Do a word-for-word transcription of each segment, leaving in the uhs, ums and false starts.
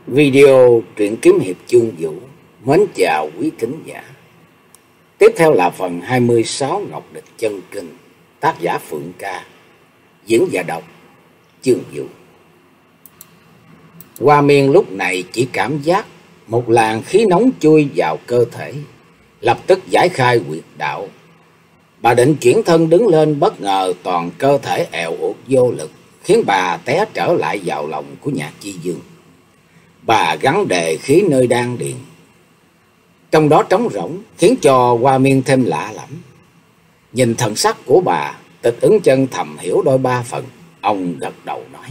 Video truyện kiếm hiệp chương vũ mến chào quý thính giả. Tiếp theo là phần hai mươi sáu Ngọc Địch Chân Kinh, tác giả Phượng Ca, diễn và đọc chương vũ. Hoa Miên lúc này chỉ cảm giác một làn khí nóng chui vào cơ thể, lập tức giải khai huyệt đạo. Bà định chuyển thân đứng lên, bất ngờ toàn cơ thể èo uột vô lực, khiến bà té trở lại vào lòng của Nhạc Chi Dương. Bà gắng đề khí nơi đan điền, trong đó trống rỗng, khiến cho Hoa Miên thêm lạ lẫm. Nhìn thần sắc của bà, Tịch Ứng Chân thầm hiểu đôi ba phần. Ông gật đầu nói: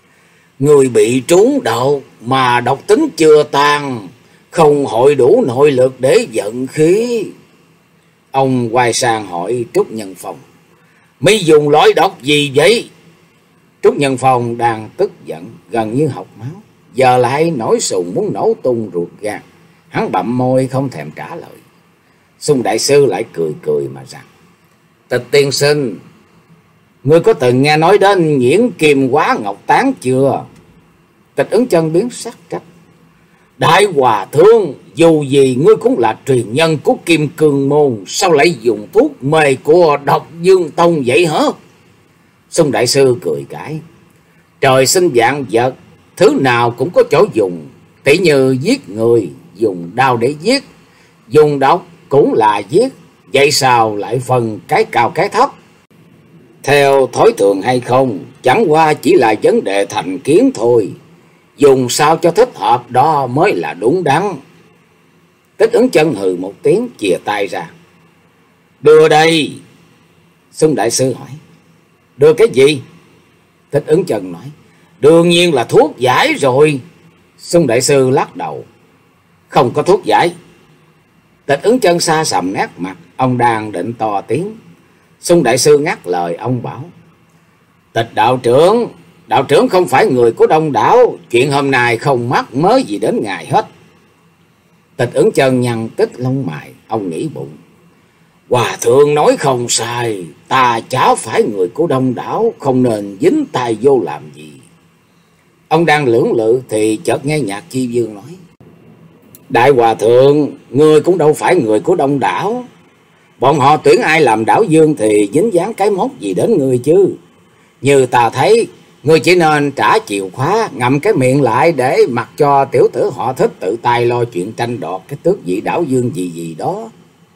người bị trúng độc mà độc tính chưa tan, không hội đủ nội lực để vận khí. Ông quay sang hỏi Trúc Nhân Phong: mi dùng loại độc gì vậy? Trúc Nhân Phong đang tức giận gần như học máu, giờ lại nổi sùng muốn nổ tung ruột gan. Hắn bặm môi không thèm trả lời. Xung đại sư lại cười cười mà rằng: Tịch tiên sinh, ngươi có từng nghe nói đến Nhiễn Kim Hóa Ngọc Tán chưa? Tịch Ứng Chân biến sắc trách: Đại hòa thượng, dù gì ngươi cũng là truyền nhân của Kim Cương môn, sao lại dùng thuốc mê của Độc Dương Tông vậy hả? Xung đại sư cười cãi: trời sinh vạn vật, thứ nào cũng có chỗ dùng. Tỷ như giết người, dùng đao để giết; dùng độc cũng là giết. Vậy sao lại phân cái cao cái thấp? Theo thói thường hay không, chẳng qua chỉ là vấn đề thành kiến thôi. Dùng sao cho thích hợp đó mới là đúng đắn. Tịch Ứng Chân hừ một tiếng, chìa tay ra: đưa đây. Xung đại sư hỏi: đưa cái gì? Tịch Ứng Chân nói: đương nhiên là thuốc giải rồi. Xung đại sư lắc đầu: không có thuốc giải. Tịch Ứng Chân xa sầm nét mặt, ông đang định to tiếng. Xung đại sư ngắt lời ông bảo: Tịch đạo trưởng, đạo trưởng không phải người của Đông Đảo, chuyện hôm nay không mắc mớ gì đến ngài hết. Tịch Ứng Chân nhăn tít lông mày, ông nghĩ bụng: hòa thượng nói không sai, ta chả phải người của Đông Đảo, không nên dính tay vô làm gì. Ông đang lưỡng lự thì chợt nghe Nhạc Chi Dương nói: đại hòa thượng, ngươi cũng đâu phải người của Đông Đảo. Bọn họ tuyển ai làm đảo dương thì dính dáng cái mốc gì đến ngươi chứ. Như ta thấy, ngươi chỉ nên trả chìa khóa, ngậm cái miệng lại để mặc cho tiểu tử họ thích tự tay lo chuyện tranh đoạt cái tước vị đảo dương gì gì đó.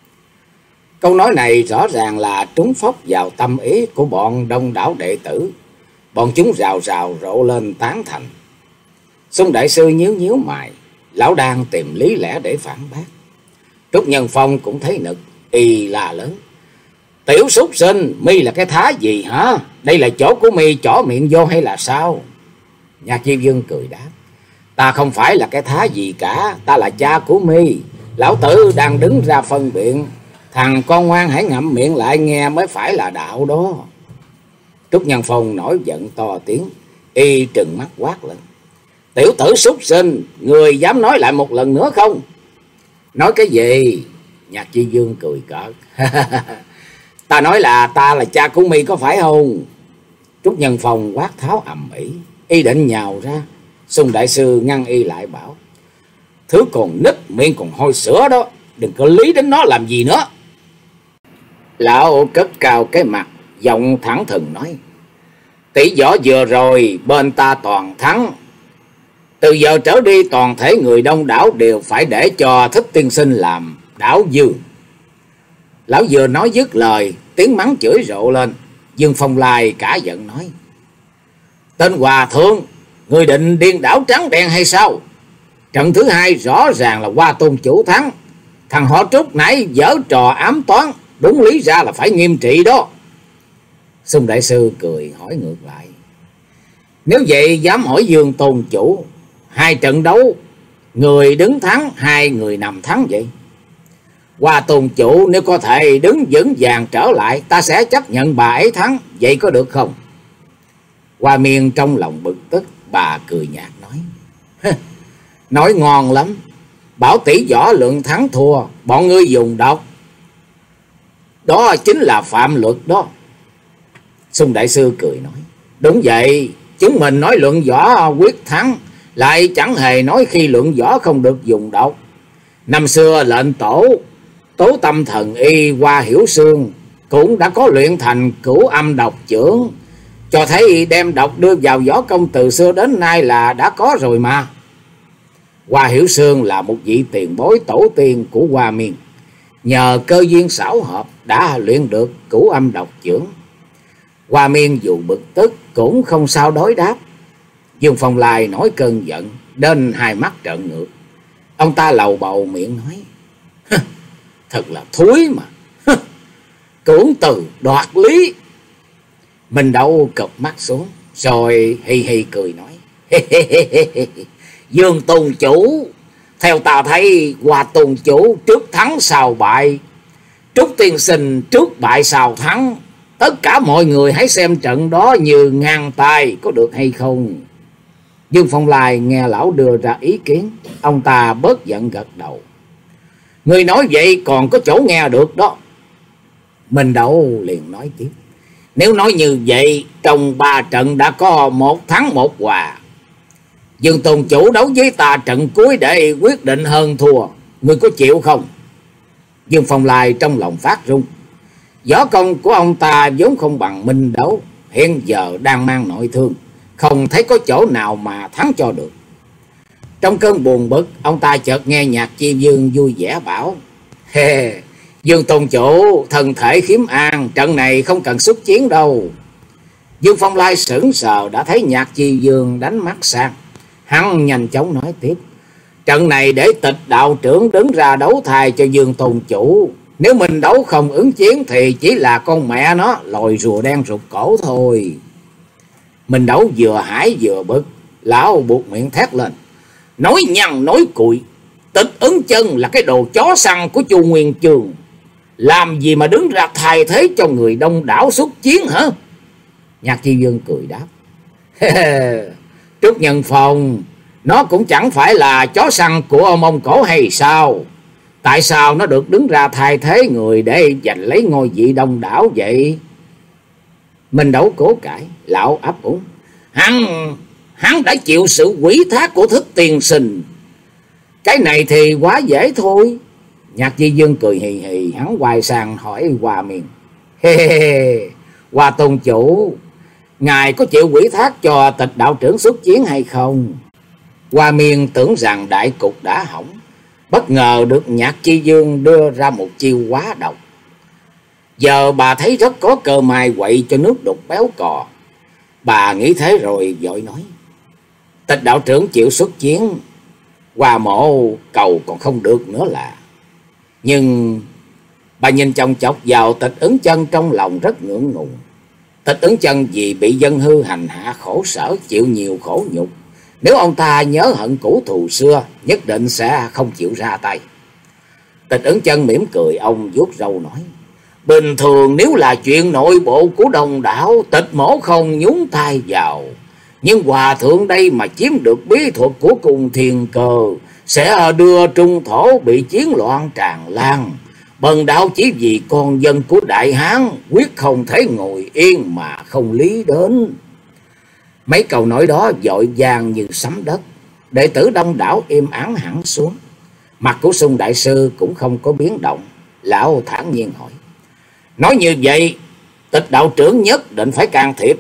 Câu nói này rõ ràng là trúng phóc vào tâm ý của bọn Đông Đảo đệ tử. Bọn chúng rào rào rộ lên tán thành. Xung đại sư nhíu nhíu mày, lão đang tìm lý lẽ để phản bác. Trúc Nhân Phong cũng thấy nực, y la lớn: tiểu súc sinh, mi là cái thá gì hả? Đây là chỗ của mi, chỏ miệng vô hay là sao? Nhạc Chi Dương cười đáp: ta không phải là cái thá gì cả, ta là cha của mi. Lão tử đang đứng ra phân biện, thằng con ngoan hãy ngậm miệng lại nghe mới phải là đạo đó. Trúc Nhân Phong nổi giận to tiếng, y trừng mắt quát lên: tiểu tử súc sinh, người dám nói lại một lần nữa không? Nói cái gì? Nhạc Chi Dương cười cợt: ta nói là ta là cha của mi có phải không? Trúc Nhân Phong quát tháo ầm ĩ, y định nhào ra. Xung đại sư ngăn y lại bảo: thứ còn nít miệng còn hôi sữa đó, đừng có lý đến nó làm gì nữa. Lão cất cao cái mặt, giọng thẳng thừng nói: tỷ võ vừa rồi bên ta toàn thắng. Từ giờ trở đi toàn thể người Đông Đảo đều phải để cho Thích tiên sinh làm đảo dương. Lão vừa nói dứt lời, tiếng mắng chửi rộ lên. Dương Phong Lai cả giận nói: tên hòa thượng, người định điên đảo trắng đen hay sao? Trận thứ hai rõ ràng là Hoa Tôn chủ thắng. Thằng họ Trúc nãy giở trò ám toán, đúng lý ra là phải nghiêm trị đó. Xung đại sư cười hỏi ngược lại: nếu vậy dám hỏi Dương Tôn chủ, hai trận đấu người đứng thắng, hai người nằm thắng vậy? Hoa Tôn chủ nếu có thể đứng vững vàng trở lại, ta sẽ chấp nhận bà ấy thắng, vậy có được không? Hoa Miên trong lòng bực tức, bà cười nhạt nói: nói ngon lắm, bảo tỷ võ lượng thắng thua, bọn ngươi dùng độc, đó chính là phạm luật đó. Xung đại sư cười nói: đúng vậy, chúng mình nói luận võ quyết thắng, lại chẳng hề nói khi luận võ không được dùng độc. Năm xưa lệnh tổ Tố Tâm thần y Hoa Hiểu Sương cũng đã có luyện thành Cửu Âm độc chưởng, cho thấy đem độc đưa vào võ công từ xưa đến nay là đã có rồi mà. Hoa Hiểu Sương là một vị tiền bối tổ tiên của Hoa Miên, nhờ cơ duyên xảo hợp đã luyện được Cửu Âm độc chưởng. Hoa Miên dù bực tức cũng không sao đối đáp. Dương Phong Lai nổi cơn giận đến hai mắt trợn ngược. Ông ta lầu bầu miệng nói: thật là thúi mà, cưỡng từ đoạt lý. Mình Đậu cụp mắt xuống rồi hi hi cười nói: Dương tôn chủ, theo ta thấy Hoa tôn chủ trước thắng sau bại, Trúc tiên sinh trước bại sau thắng. Tất cả mọi người hãy xem trận đó như ngang tay, có được hay không? Dương Phong Lai nghe lão đưa ra ý kiến, ông ta bớt giận gật đầu. Người nói vậy còn có chỗ nghe được đó. Mình Đậu liền nói tiếp: nếu nói như vậy, trong ba trận đã có một thắng một hòa. Dương tôn chủ đấu với ta trận cuối để quyết định hơn thua, người có chịu không? Dương Phong Lai trong lòng phát run. Võ công của ông ta vốn không bằng Minh Đậu, hiện giờ đang mang nội thương, không thấy có chỗ nào mà thắng cho được. Trong cơn buồn bực, ông ta chợt nghe Nhạc Chi Dương vui vẻ bảo: He, Dương tôn chủ thân thể khiếm an, trận này không cần xuất chiến đâu. Dương Phong Lai sững sờ đã thấy Nhạc Chi Dương đánh mắt sang. Hắn nhanh chóng nói tiếp: trận này để Tịch đạo trưởng đứng ra đấu thay cho Dương tôn chủ. Nếu mình đấu không ứng chiến thì chỉ là con mẹ nó lòi rùa đen rụt cổ thôi. Mình Đấu vừa hãi vừa bực, lão buộc miệng thét lên: nói nhăn nói cuội, Tịch Ứng Chân là cái đồ chó săn của Chu Nguyên Chương, làm gì mà đứng ra thay thế cho người đông đảo xuất chiến hả? Nhạc Chi Dương cười đáp: Trúc Nhân Phong, nó cũng chẳng phải là chó săn của Mông Cổ hay sao? Tại sao nó được đứng ra thay thế người để giành lấy ngôi vị đông đảo vậy? Mình Đấu cố cãi, lão ấp úng: Hắn, hắn đã chịu sự quỷ thác của Thích tiên sinh. Cái này thì quá dễ thôi. Nhạc Chi Dương cười hì hì, hắn quay sang hỏi Hoa Miên: He he he, Hoa tôn chủ, ngài có chịu quỷ thác cho Tịch đạo trưởng xuất chiến hay không? Hoa Miên tưởng rằng đại cục đã hỏng, bất ngờ được Nhạc Chi Dương đưa ra một chiêu quá độc. Giờ bà thấy rất có cơ may quậy cho nước đục béo cò. Bà nghĩ thế rồi vội nói: Tịch đạo trưởng chịu xuất chiến, Hoa mộ cầu còn không được nữa là. Nhưng bà nhìn chòng chọc vào Tịch Ứng Chân trong lòng rất ngưỡng ngùng. Tịch Ứng Chân vì bị dân hư hành hạ khổ sở, chịu nhiều khổ nhục. Nếu ông ta nhớ hận cũ thù xưa, nhất định sẽ không chịu ra tay. Tịch Ứng Chân mỉm cười, ông vuốt râu nói: Bình thường nếu là chuyện nội bộ của đồng đảo, Tịch mổ không nhúng tay vào. Nhưng hòa thượng đây mà chiếm được bí thuật của Cung Thiên Cơ, sẽ đưa trung thổ bị chiến loạn tràn lan. Bần đạo chỉ vì con dân của Đại Hán, quyết không thể ngồi yên mà không lý đến. Mấy câu nói đó vội vàng như sấm đất. Đệ tử đông đảo im ắng hẳn xuống. Mặt của Sung đại sư cũng không có biến động. Lão thản nhiên hỏi: Nói như vậy, Tịch đạo trưởng nhất định phải can thiệp.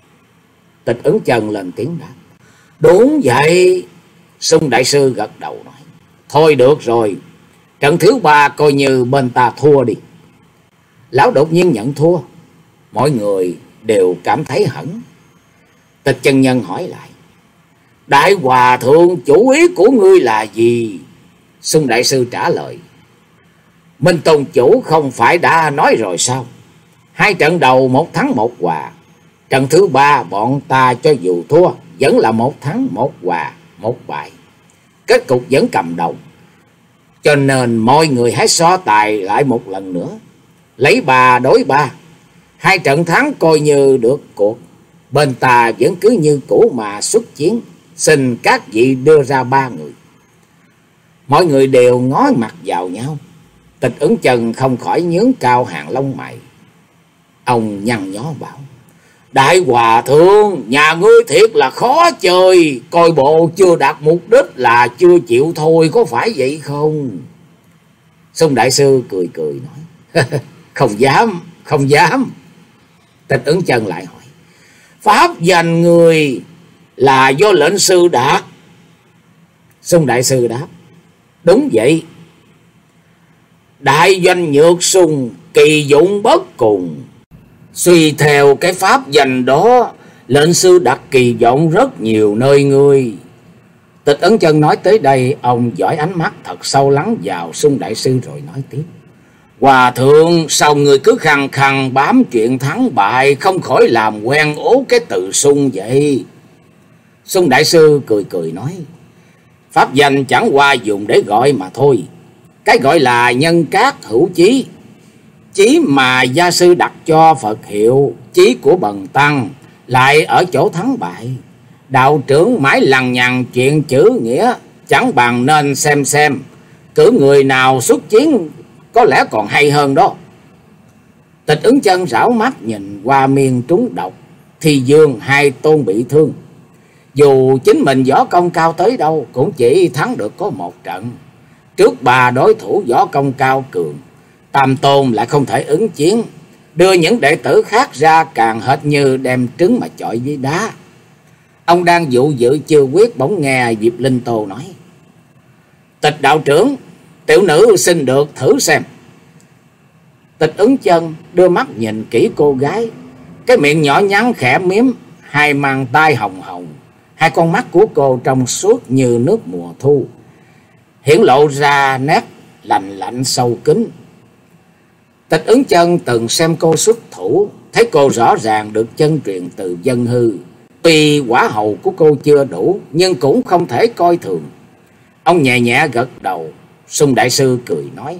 Tịch Ứng Chân lên tiếng đáp: Đúng vậy. Sung đại sư gật đầu nói: Thôi được rồi, trận thứ ba coi như bên ta thua đi. Lão đột nhiên nhận thua. Mọi người đều cảm thấy hững. Tịch chân nhân hỏi lại: Đại hòa thượng, chủ ý của ngươi là gì? Sung đại sư trả lời: Minh tôn chủ không phải đã nói rồi sao? Hai trận đầu một thắng một hòa. Trận thứ ba bọn ta cho dù thua vẫn là một thắng một hòa một bại, kết cục vẫn cầm đầu. Cho nên mọi người hãy so tài lại một lần nữa, lấy ba đối ba. Hai trận thắng coi như được cuộc. Bên ta vẫn cứ như cũ mà xuất chiến. Xin các vị đưa ra ba người. Mọi người đều ngó mặt vào nhau. Tịch Ứng Chân không khỏi nhướng cao hàng lông mày. Ông nhăn nhó bảo: Đại hòa thượng, nhà ngươi thiệt là khó chơi, coi bộ chưa đạt mục đích là chưa chịu thôi, có phải vậy không? Xung đại sư cười cười nói, không dám, không dám. Tịch Ứng Chân lại hỏi, pháp danh người là do lệnh sư đạt? Xung đại sư đáp, đúng vậy. Đại doanh nhược sung, kỳ dụng bất cùng. Suy theo cái pháp danh đó, lệnh sư đặt kỳ vọng rất nhiều nơi ngươi. Tịch Ấn Chân nói tới đây, ông dõi ánh mắt thật sâu lắng vào Xung đại sư rồi nói tiếp, hòa thượng, sao người cứ khăng khăng bám chuyện thắng bại, không khỏi làm quen ố cái từ Xung vậy? Xung đại sư cười cười nói, pháp danh chẳng qua dùng để gọi mà thôi. Cái gọi là nhân cát hữu chí, chí mà gia sư đặt cho Phật hiệu, chí của bần tăng lại ở chỗ thắng bại. Đạo trưởng mãi lằng nhằng chuyện chữ nghĩa, chẳng bằng nên xem xem cử người nào xuất chiến có lẽ còn hay hơn đó. Tịch Ứng Chân rảo mắt nhìn Hoa Miên trúng độc, Thi Dương hai tôn bị thương. Dù chính mình võ công cao tới đâu cũng chỉ thắng được có một trận. Trước ba đối thủ võ công cao cường, Tam Tôn lại không thể ứng chiến, đưa những đệ tử khác ra càng hệt như đem trứng mà chọi với đá. Ông đang dụ dự chưa quyết, bỗng nghe Diệp Linh Tô nói, Tịch đạo trưởng, tiểu nữ xin được thử xem. Tịch Ứng Chân đưa mắt nhìn kỹ cô gái, cái miệng nhỏ nhắn khẽ miếm, hai màng tai hồng hồng, hai con mắt của cô trong suốt như nước mùa thu, hiển lộ ra nét lạnh lạnh sâu kín. Tịch Ứng Chân từng xem cô xuất thủ, thấy cô rõ ràng được chân truyền từ Dân Hư. Tuy quả hầu của cô chưa đủ, nhưng cũng không thể coi thường. Ông nhẹ nhẹ gật đầu. Xung đại sư cười nói,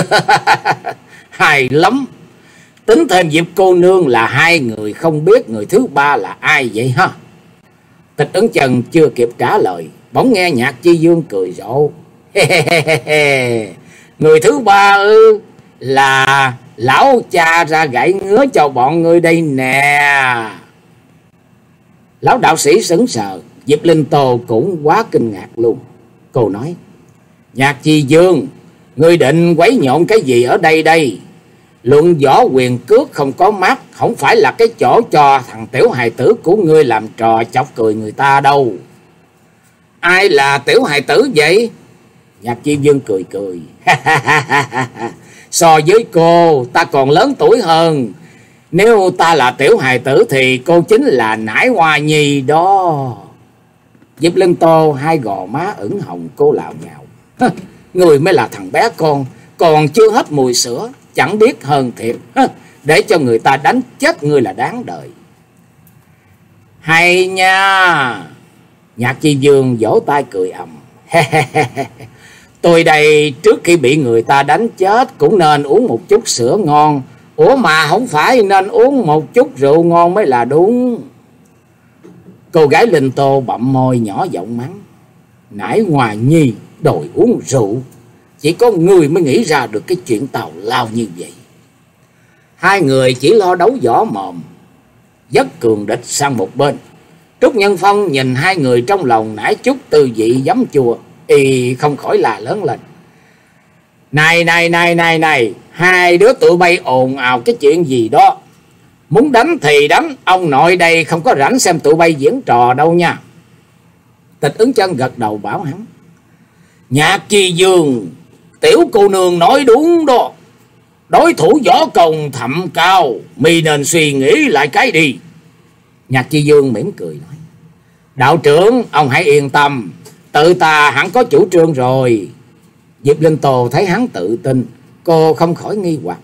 hay lắm. Tính thêm Diệp cô nương là hai người, không biết người thứ ba là ai vậy ha? Tịch Ứng Chân chưa kịp trả lời, bỗng nghe Nhạc Chi Dương cười rộ. Người thứ ba ư? Là lão cha ra gãy ngứa cho bọn ngươi đây nè. Lão đạo sĩ sững sờ, Diệp Linh Tô cũng quá kinh ngạc luôn. Cô nói, Nhạc Chi Dương, ngươi định quấy nhộn cái gì ở đây đây? Luận võ quyền cước không có mắt, không phải là cái chỗ cho thằng tiểu hài tử của ngươi làm trò chọc cười người ta đâu. Ai là tiểu hài tử vậy? Nhạc Chi Dương cười cười. So với cô, ta còn lớn tuổi hơn. Nếu ta là tiểu hài tử thì cô chính là Nải Hoa Nhi đó. Diệp Linh Tô hai gò má ửng hồng, cô lạo nhạo. Người mới là thằng bé con, còn chưa hết mùi sữa, chẳng biết hơn thiệt. Để cho người ta đánh chết ngươi là đáng đời. Hay nha. Nhạc Chi Dương vỗ tay cười ầm. Tôi đây trước khi bị người ta đánh chết cũng nên uống một chút sữa ngon. Ủa mà không phải nên uống một chút rượu ngon mới là đúng. Cô gái Linh Tô bậm môi nhỏ giọng mắng. Nải Hoa Nhi đòi uống rượu, chỉ có người mới nghĩ ra được cái chuyện tào lao như vậy. Hai người chỉ lo đấu võ mồm, dất cường địch sang một bên. Trúc Nhân Phong nhìn hai người trong lòng nảy chút tư vị giấm chua, y không khỏi là lớn lên. Này này này này này, hai đứa tụi bay ồn ào cái chuyện gì đó? Muốn đánh thì đánh, ông nội đây không có rảnh xem tụi bay diễn trò đâu nha. Tịch Ứng Chân gật đầu bảo hắn. Nhạc Chi Dương, tiểu cô nương nói đúng đó. Đối thủ võ công thậm cao, mi nên suy nghĩ lại cái đi. Nhạc Chi Dương mỉm cười nói. Đạo trưởng, ông hãy yên tâm, tự ta hẳn có chủ trương rồi. Diệp Linh Tô thấy hắn tự tin, cô không khỏi nghi hoặc.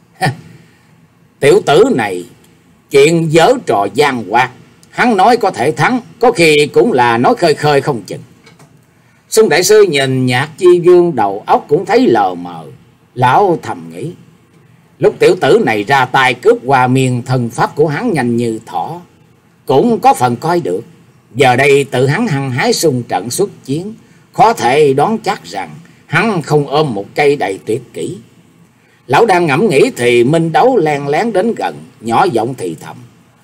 Tiểu tử này chuyện giở trò giang hoạt, hắn nói có thể thắng, có khi cũng là nói khơi khơi không chừng. Xung đại sư nhìn Nhạc Chi Dương đầu óc cũng thấy lờ mờ. Lão thầm nghĩ, lúc tiểu tử này ra tay cướp Hoa Miên, thần pháp của hắn nhanh như thỏ, cũng có phần coi được. Giờ đây tự hắn hăng hái xung trận xuất chiến, khó thể đoán chắc rằng hắn không ôm một cây đầy tuyệt kỹ. Lão đang ngẫm nghĩ thì Minh Đấu len lén đến gần, nhỏ giọng thì thầm.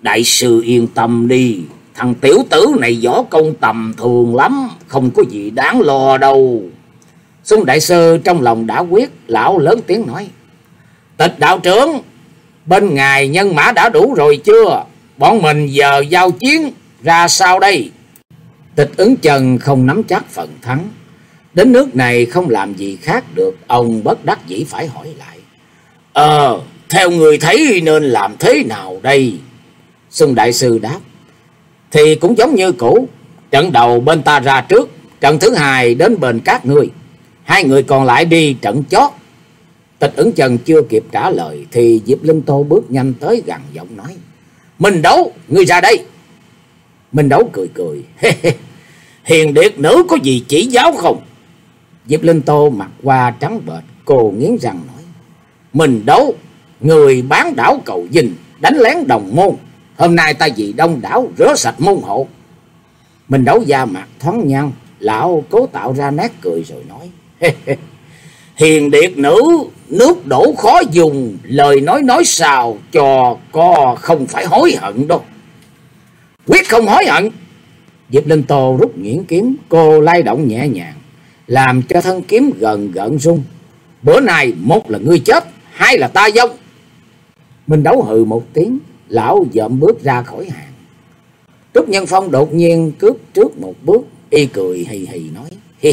Đại sư yên tâm đi, thằng tiểu tử này võ công tầm thường lắm, không có gì đáng lo đâu. Xung đại sư trong lòng đã quyết, lão lớn tiếng nói: Tịch đạo trưởng, bên ngài nhân mã đã đủ rồi chưa? Bọn mình giờ giao chiến ra sao đây? Tịch Ứng Chân không nắm chắc phần thắng, đến nước này không làm gì khác được, ông bất đắc dĩ phải hỏi lại: Ờ, theo người thấy nên làm thế nào đây? Xung đại sư đáp: Thì cũng giống như cũ, trận đầu bên ta ra trước, trận thứ hai đến bên các ngươi, hai người còn lại đi trận chót. Tịch Ứng Chân chưa kịp trả lời thì Diệp Linh Tô bước nhanh tới gằn giọng nói: Minh Đấu, ngươi ra đây. Minh Đấu cười cười: Hiền điệt nữ có gì chỉ giáo không? Diệp Linh Tô mặt qua trắng bệch, cô nghiến răng nói: Minh Đấu, người bán đảo cầu dinh, đánh lén đồng môn, hôm nay ta vì đông đảo rửa sạch môn hộ. Minh Đấu da mặt thoáng nhăn, lão cố tạo ra nét cười rồi nói: Hiền điệt nữ, nước đổ khó dùng, lời nói nói sao cho co không phải hối hận đâu. Quyết không hối hận. Diệp Linh Tô rút nhuyễn kiếm, cô lay động nhẹ nhàng, làm cho thân kiếm gần gợn rung. Bữa nay một là ngươi chết, hai là ta vong. Minh Đấu hừ một tiếng, lão dậm bước ra khỏi hàng. Trúc Nhân Phong đột nhiên cướp trước một bước, y cười hì hì nói: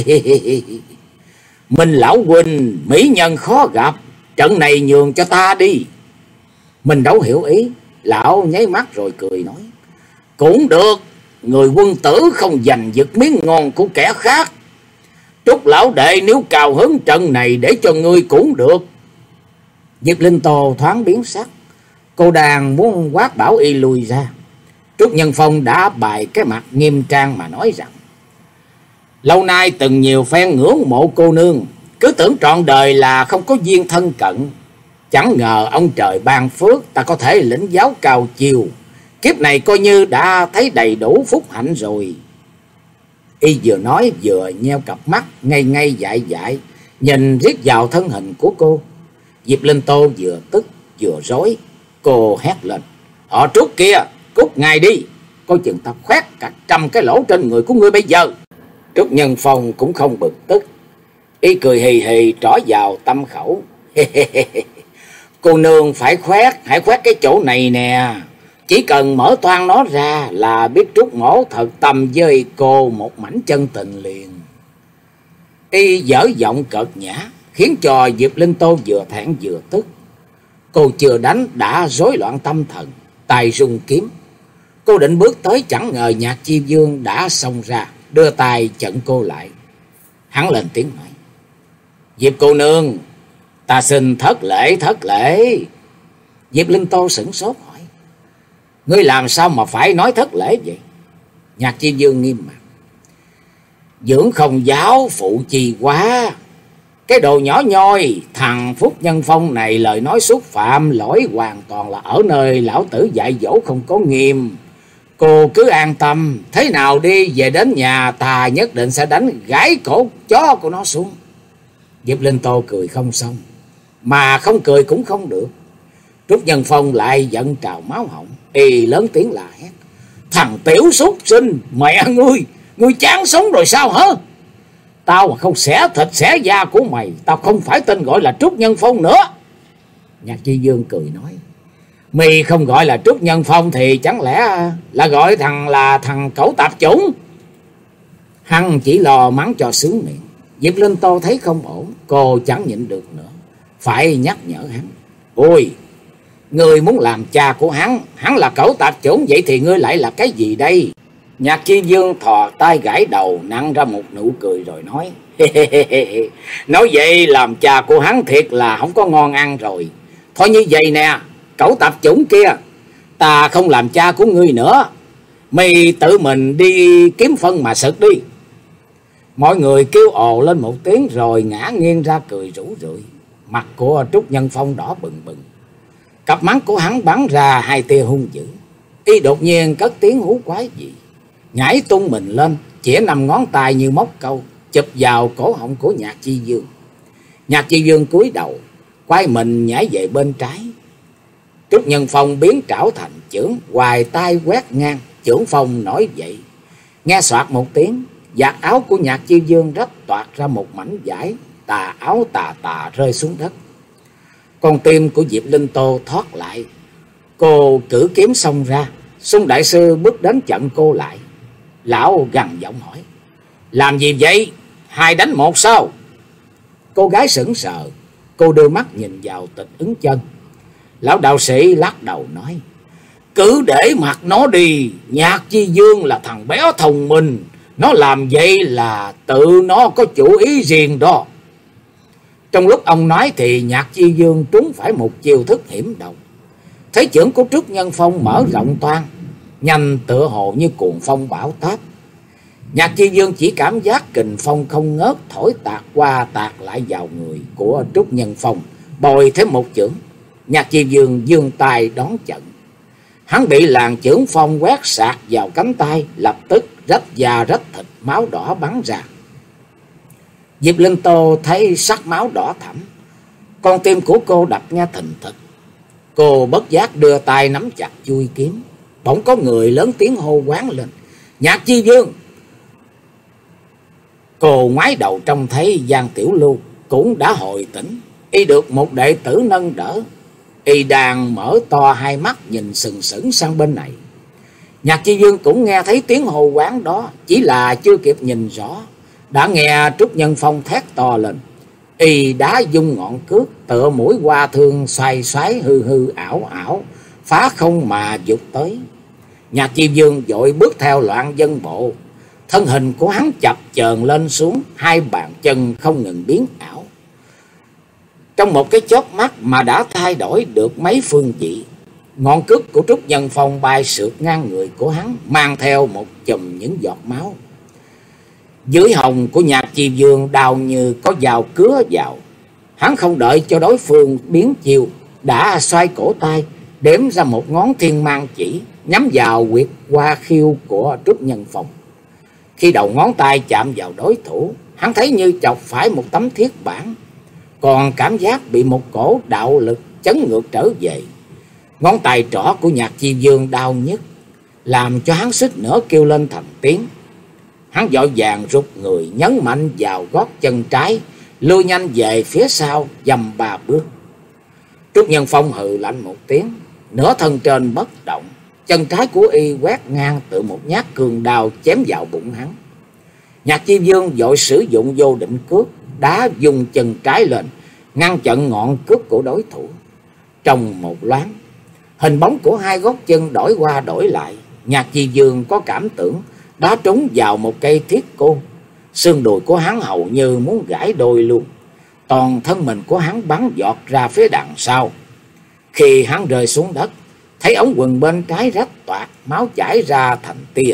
Minh lão huynh, mỹ nhân khó gặp, trận này nhường cho ta đi. Minh Đấu hiểu ý, lão nháy mắt rồi cười nói: Cũng được, người quân tử không giành giật miếng ngon của kẻ khác. Trúc lão đệ nếu cao hứng trận này để cho ngươi cũng được. Diệp Linh Tô thoáng biến sắc, cô đang muốn quát bảo y lùi ra. Trúc Nhân Phong đã bài cái mặt nghiêm trang mà nói rằng: Lâu nay từng nhiều phen ngưỡng mộ cô nương, cứ tưởng trọn đời là không có duyên thân cận. Chẳng ngờ ông trời ban phước, ta có thể lĩnh giáo cao chiều. Kiếp này coi như đã thấy đầy đủ phúc hạnh rồi. Y vừa nói vừa nheo cặp mắt ngây ngây dại dại, nhìn riết vào thân hình của cô. Diệp Linh Tô vừa tức vừa rối, cô hét lên: Họ Trúc kia, cút ngay đi, coi chừng ta khoét cả trăm cái lỗ trên người của ngươi bây giờ. Trúc Nhân Phong cũng không bực tức, y cười hì hì trỏ vào tâm khẩu: Cô nương phải khoét, hãy khoét cái chỗ này nè. Chỉ cần mở toang nó ra là biết Trúc mổ thật tâm với cô một mảnh chân tình liền. Y dở giọng cợt nhã, khiến cho Diệp Linh Tô vừa thẹn vừa tức. Cô chưa đánh đã rối loạn tâm thần, tay rung kiếm. Cô định bước tới, chẳng ngờ Nhạc Chi Vương đã xông ra, đưa tay chặn cô lại. Hắn lên tiếng nói: Diệp cô nương, ta xin thất lễ thất lễ. Diệp Linh Tô sửng sốt hỏi: Ngươi làm sao mà phải nói thất lễ vậy? Nhạc Chi Vương nghiêm mặt: Dưỡng không giáo phụ chi quá. Cái đồ nhỏ nhoi, thằng Phúc Nhân Phong này lời nói xúc phạm, lỗi hoàn toàn là ở nơi lão tử dạy dỗ không có nghiêm. Cô cứ an tâm, thế nào đi về đến nhà ta nhất định sẽ đánh gãy cổ chó của nó xuống. Diệp Linh Tô cười không xong, mà không cười cũng không được. Trúc Nhân Phong lại giận trào máu họng, y lớn tiếng la hét: Thằng tiểu súc sinh, mẹ ngươi, ngươi chán sống rồi sao hả? Tao mà không xẻ thịt xẻ da của mày, tao không phải tên gọi là Trúc Nhân Phong nữa. Nhạc Chi Dương cười nói: Mày không gọi là Trúc Nhân Phong thì chẳng lẽ là gọi thằng là thằng cẩu tạp chủng? Hắn chỉ lo mắng cho sướng miệng. Diệp Linh Tô thấy không ổn, cô chẳng nhịn được nữa, phải nhắc nhở hắn: Ôi, ngươi muốn làm cha của hắn, hắn là cẩu tạp chủng, vậy thì ngươi lại là cái gì đây? Nhạc Chi Dương thò tay gãi đầu, nặn ra một nụ cười rồi nói: Nói vậy làm cha của hắn thiệt là không có ngon ăn rồi. Thôi như vậy nè, cẩu tạp chủng kia, ta không làm cha của ngươi nữa, mày tự mình đi kiếm phân mà sực đi. Mọi người kêu ồ lên một tiếng rồi ngã nghiêng ra cười rủ rượi. Mặt của Trúc Nhân Phong đỏ bừng bừng, cặp mắt của hắn bắn ra hai tia hung dữ. Y đột nhiên cất tiếng hú quái dị, nhảy tung mình lên, chĩa năm ngón tay như móc câu, chụp vào cổ họng của Nhạc Chi Dương. Nhạc Chi Dương cúi đầu, quay mình nhảy về bên trái. Trúc Nhân Phong biến trảo thành chưởng, hoài tay quét ngang, chưởng phong nổi dậy. Nghe soạt một tiếng, vạt áo của Nhạc Chi Dương rách toạc ra một mảnh vải, tà áo tà tà rơi xuống đất. Con tim của Diệp Linh Tô thoát lại. Cô cử kiếm xông ra, Xung đại sư bước đến chặn cô lại. Lão gằn giọng hỏi: làm gì vậy? Hai đánh một sao? Cô gái sững sờ, cô đưa mắt nhìn vào Tịch Ứng Chân. Lão đạo sĩ lắc đầu nói: cứ để mặc nó đi, Nhạc Chi Dương là thằng béo thông minh, nó làm vậy là tự nó có chủ ý riêng đó. Trong lúc ông nói thì Nhạc Chi Dương trúng phải một chiêu thức hiểm độc. Thế chưởng của Trúc Nhân Phong mở rộng toang, nhanh tựa hồ như cuồng phong bão táp. Nhạc Chi Dương chỉ cảm giác kình phong không ngớt thổi tạt qua tạt lại vào người của Trúc Nhân Phong, bồi thêm một chưởng. Nhạc Chi Dương giương tay đón trận. Hắn bị làn chưởng phong quét sạc vào cánh tay, lập tức rách da rách thịt, máu đỏ bắn ra. Diệp Linh Tô thấy sắc máu đỏ thẫm, con tim của cô đập nghe thình thịch. Cô bất giác đưa tay nắm chặt chuôi kiếm. Bỗng có người lớn tiếng hô quán lên: Nhạc Chi Dương! Cô ngoái đầu trông thấy Giang Tiểu Lưu cũng đã hồi tỉnh. Y được một đệ tử nâng đỡ. Y đang mở to hai mắt nhìn sừng sững sang bên này. Nhạc Chi Dương cũng nghe thấy tiếng hô quán đó, chỉ là chưa kịp nhìn rõ, đã nghe Trúc Nhân Phong thét to lên. Y đá dung ngọn cước tựa mũi hoa thương xoay xoáy hư hư ảo ảo, phá không mà vụt tới. Nhạc Chi Dương vội bước theo loạn dân bộ. Thân hình của hắn chập chờn lên xuống, hai bàn chân không ngừng biến ảo. Trong một cái chớp mắt mà đã thay đổi được mấy phương vị. Ngọn cước của Trúc Nhân Phong bay sượt ngang người của hắn, mang theo một chùm những giọt máu. Dưới hồng của Nhạc Chi Dương đau như có dao cứa vào. Hắn không đợi cho đối phương biến chiêu, đã xoay cổ tay, đếm ra một ngón thiên mang chỉ, nhắm vào huyệt hoa khiêu của Trúc Nhân Phong. Khi đầu ngón tay chạm vào đối thủ, hắn thấy như chọc phải một tấm thiết bản, còn cảm giác bị một cổ đạo lực chấn ngược trở về. Ngón tay trỏ của Nhạc Chi Dương đau nhức, làm cho hắn suýt nữa kêu lên thành tiếng. Hắn vội vàng rút người, nhấn mạnh vào gót chân trái, lui nhanh về phía sau dầm ba bước. Trúc Nhân Phong hừ lạnh một tiếng, nửa thân trên bất động, chân trái của y quét ngang tự một nhát cường đao chém vào bụng hắn. Nhạc Chi Dương vội sử dụng vô định cước, đá dùng chân trái lên, ngăn chặn ngọn cước của đối thủ. Trong một loáng, hình bóng của hai gót chân đổi qua đổi lại. Nhạc Chi Dương có cảm tưởng đá trúng vào một cây thiết côn, xương đùi của hắn hầu như muốn gãy đôi luôn. Toàn thân mình của hắn bắn giọt ra phía đằng sau. Khi hắn rơi xuống đất, thấy ống quần bên trái rách toạc, máu chảy ra thành tia.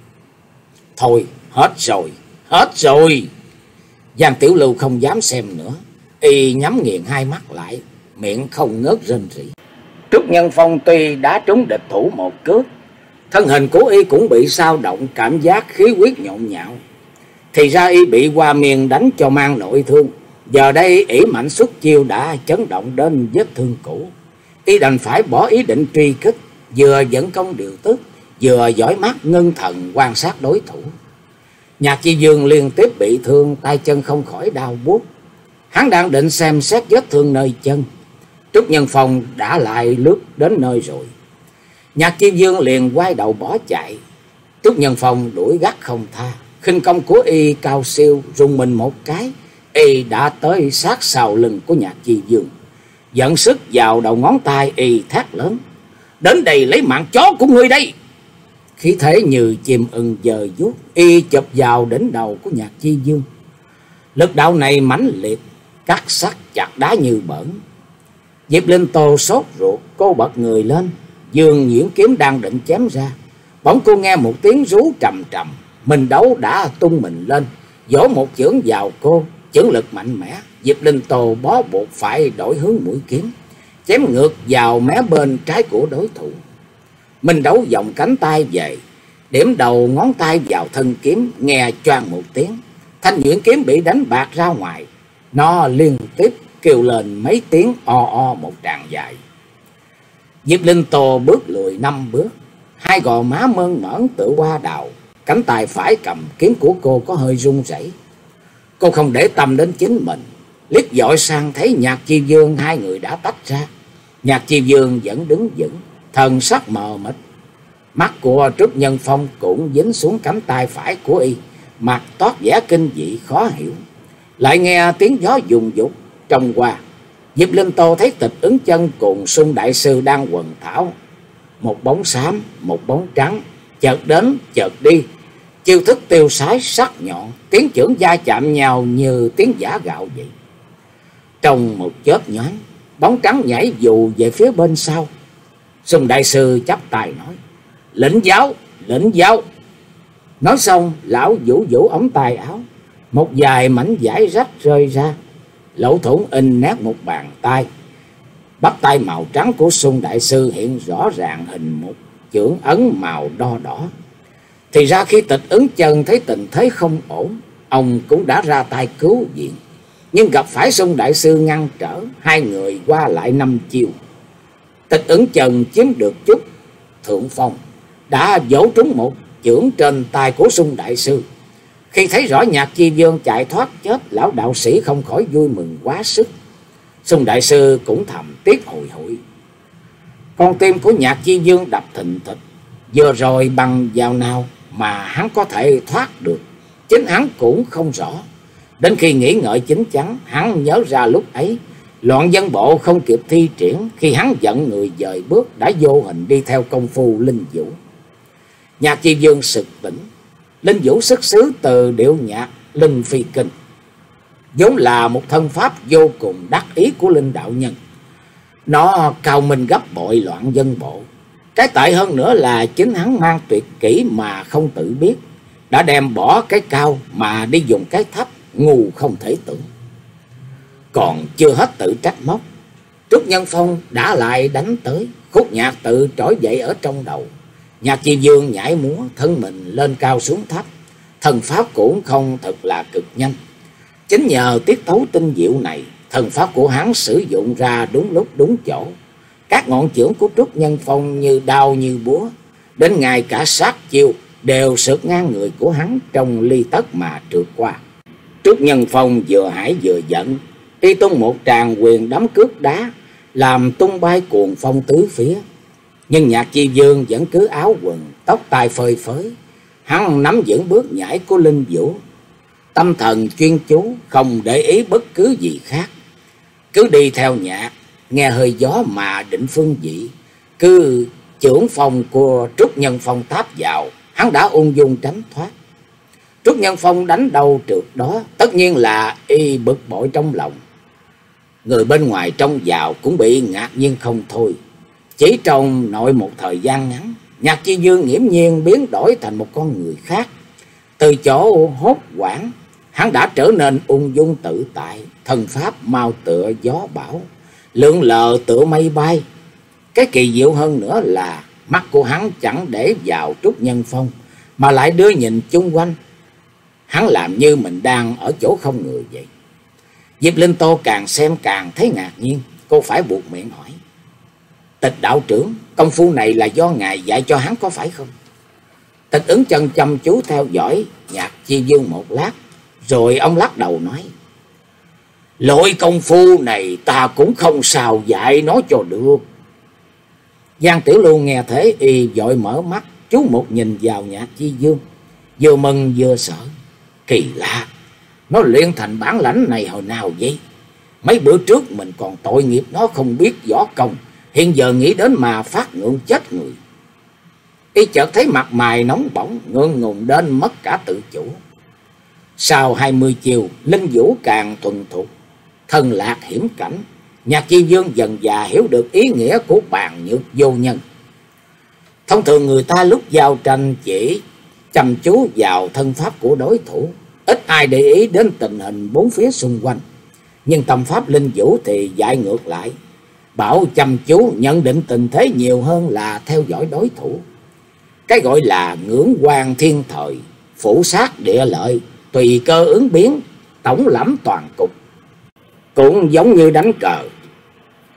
Thôi, hết rồi, hết rồi. Giang Tiểu Lưu không dám xem nữa, y nhắm nghiền hai mắt lại, miệng không ngớt rên rỉ. Trúc Nhân Phong tuy đã trúng địch thủ một cước, thân hình của y cũng bị sao động, cảm giác khí huyết nhộn nhạo. Thì ra y bị Hoa Miên đánh cho mang nội thương, giờ đây ỷ mạnh xuất chiêu đã chấn động đến vết thương cũ. Y đành phải bỏ ý định truy kích, vừa dẫn công điều tức, vừa dõi mắt ngưng thần quan sát đối thủ. Nhạc Chi Dương liên tiếp bị thương, tay chân không khỏi đau buốt. Hắn đang định xem xét vết thương nơi chân, Trúc Nhân Phong đã lại lướt đến nơi rồi. Nhạc Chi Dương liền quay đầu bỏ chạy. Trúc Nhân Phong đuổi gắt không tha, khinh công của y cao siêu, rung mình một cái, y đã tới sát sau lưng của Nhạc Chi Dương. Dẫn sức vào đầu ngón tay, y thét lớn: đến đây lấy mạng chó của ngươi đây! Khí thế như chim ưng dời vuốt, y chụp vào đỉnh đầu của Nhạc Chi Dương. Lực đạo này mãnh liệt, cắt sắt chặt đá như bỡn. Diệp Linh Tô sốt ruột, cô bật người lên, giương nhuyễn kiếm đang định chém ra. Bỗng cô nghe một tiếng rú trầm trầm, mình đấu đã tung mình lên, vỗ một chưởng vào cô, chưởng lực mạnh mẽ. Diệp Linh Tô bó buộc phải đổi hướng mũi kiếm, chém ngược vào mé bên trái của đối thủ. Mình đấu vòng cánh tay về, điểm đầu ngón tay vào thân kiếm, nghe choang một tiếng, thanh nhuyễn kiếm bị đánh bạc ra ngoài. Nó liên tiếp kêu lên mấy tiếng o o một tràng dài. Diệp Linh Tô bước lùi năm bước, hai gò má mơn mởn tựa hoa đào, cánh tay phải cầm kiếm của cô có hơi run rẩy. Cô không để tâm đến chính mình, liếc dội sang thấy Nhạc Chi Dương hai người đã tách ra. Nhạc Chi Dương vẫn đứng vững, thần sắc mờ mịt. Mắt của Trúc Nhân Phong cũng dính xuống cánh tay phải của y, mặt toát vẻ kinh dị khó hiểu. Lại nghe tiếng gió dùng dục trong qua. Diệp Linh Tô thấy Tịch Ứng Chân cùng Sung đại sư đang quần thảo. Một bóng xám, một bóng trắng, chợt đến chợt đi. Chiêu thức tiêu sái sắc nhọn, tiếng chưởng va chạm nhau như tiếng giã gạo vậy. Trong một chớp nhoáng, bóng trắng nhảy dù về phía bên sau. Sung đại sư chắp tay nói: "Lĩnh giáo, lĩnh giáo." Nói xong, lão vũ vũ ống tay áo, một vài mảnh vải rách rơi ra, lỗ thủng in nét một bàn tay. Bắp tay màu trắng của Sung đại sư hiện rõ ràng hình một chưởng ấn màu đo đỏ. Thì ra khi Tịch Ứng Chân thấy tình thế không ổn, ông cũng đã ra tay cứu viện, nhưng gặp phải Sung đại sư ngăn trở, hai người qua lại năm chiêu. Tịch Ứng Chân chiếm được chút thượng phong, đã vỗ trúng một chưởng trên tay của Sung đại sư. Khi thấy rõ Nhạc Chi Dương chạy thoát chết, lão đạo sĩ không khỏi vui mừng quá sức. Sung đại sư cũng thầm tiếc hồi hụi. Con tim của Nhạc Chi Dương đập thình thịch, vừa rồi bằng vào nào mà hắn có thể thoát được, chính hắn cũng không rõ. Đến khi nghĩ ngợi chín chắn, hắn nhớ ra lúc ấy Loạn Dân Bộ không kịp thi triển, khi hắn giận người dời bước đã vô hình đi theo công phu Linh Vũ. Nhạc Chi Dương sực tỉnh. Linh Vũ xuất xứ từ điệu nhạc Linh Phi Kinh, vốn là một thân pháp vô cùng đắc ý của Linh đạo nhân. Nó cao minh gấp bội Loạn Dân Bộ. Cái tệ hơn nữa là chính hắn mang tuyệt kỹ mà không tự biết, đã đem bỏ cái cao mà đi dùng cái thấp, ngu không thể tưởng. Còn chưa hết tự trách móc, Trúc Nhân Phong đã lại đánh tới. Khúc nhạc tự trỗi dậy ở trong đầu. Nhạc Chi Dương nhảy múa, thân mình lên cao xuống thấp, thần pháp cũng không thật là cực nhanh. Chính nhờ tiết tấu tinh diệu này, thần pháp của hắn sử dụng ra đúng lúc đúng chỗ. Các ngọn chưởng của Trúc Nhân Phong như đao như búa, đến ngay cả sát chiêu đều sượt ngang người của hắn trong ly tất mà trượt qua. Trúc Nhân Phong vừa hãi vừa giận, y tung một tràng quyền đấm cước đá, làm tung bay cuồng phong tứ phía. Nhưng Nhạc Chi Dương vẫn cứ áo quần, tóc tai phơi phới. Hắn nắm vững bước nhảy của Linh Vũ, tâm thần chuyên chú, không để ý bất cứ gì khác. Cứ đi theo nhạc, nghe hơi gió mà định phương vị. Cứ chưởng phong của Trúc Nhân Phong táp vào, hắn đã ung dung tránh thoát. Trúc Nhân Phong đánh đầu trượt đó, tất nhiên là y bực bội trong lòng. Người bên ngoài trông vào cũng bị ngạc nhiên không thôi. Chỉ trong nội một thời gian ngắn, Nhạc Chi Dương nghiễm nhiên biến đổi thành một con người khác. Từ chỗ hốt hoảng, hắn đã trở nên ung dung tự tại, thần pháp mau tựa gió bão, lượn lờ tựa mây bay. Cái kỳ diệu hơn nữa là mắt của hắn chẳng để vào Trúc Nhân Phong, mà lại đưa nhìn chung quanh. Hắn làm như mình đang ở chỗ không người vậy. Diệp Linh Tô càng xem càng thấy ngạc nhiên, cô phải buộc miệng hỏi: "Tịch đạo trưởng, công phu này là do ngài dạy cho hắn có phải không?" Tịch Ứng Chân chăm chú theo dõi Nhạc Chi Dương một lát, rồi ông lắc đầu nói: "Loại công phu này ta cũng không sao dạy nó cho được." Giang Tiểu Lưu nghe thế y vội mở mắt, chú một nhìn vào Nhạc Chi Dương, vừa mừng vừa sợ. Kỳ lạ, nó luyện thành bản lãnh này hồi nào vậy? Mấy bữa trước mình còn tội nghiệp nó không biết võ công, hiện giờ nghĩ đến mà phát ngượng chết người. Y chợt thấy mặt mày nóng bỏng, ngượng ngùng đến mất cả tự chủ. Sau hai mươi chiều, Linh Vũ càng thuần thục, thân lạc hiểm cảnh. Nhạc Chi Dương dần dà hiểu được ý nghĩa của bàn nhược vô nhân. Thông thường người ta lúc giao tranh chỉ chăm chú vào thân pháp của đối thủ, ít ai để ý đến tình hình bốn phía xung quanh. Nhưng tâm pháp Linh Vũ thì dạy ngược lại, bảo chăm chú nhận định tình thế nhiều hơn là theo dõi đối thủ. Cái gọi là ngưỡng quan thiên thời, phủ sát địa lợi, tùy cơ ứng biến, tổng lẫm toàn cục. Cũng giống như đánh cờ,